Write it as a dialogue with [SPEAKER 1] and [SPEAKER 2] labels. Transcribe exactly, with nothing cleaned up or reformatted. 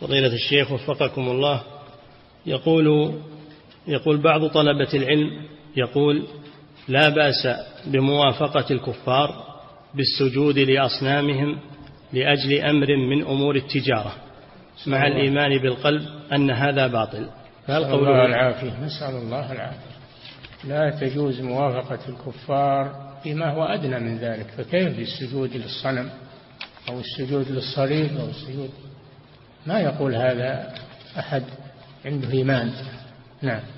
[SPEAKER 1] فضيلة الشيخ وفقكم الله، يقول يقول بعض طلبة العلم يقول لا بأس بموافقة الكفار بالسجود لأصنامهم لأجل أمر من أمور التجارة مع الإيمان بالقلب أن هذا باطل،
[SPEAKER 2] فهل قوله العافية؟ نسأل الله العافية. لا تجوز موافقة الكفار فيما هو أدنى من ذلك، فكيف بالسجود للصنم أو السجود للصليب أو السجود؟ ما يقول هذا أحد عنده إيمان. نعم.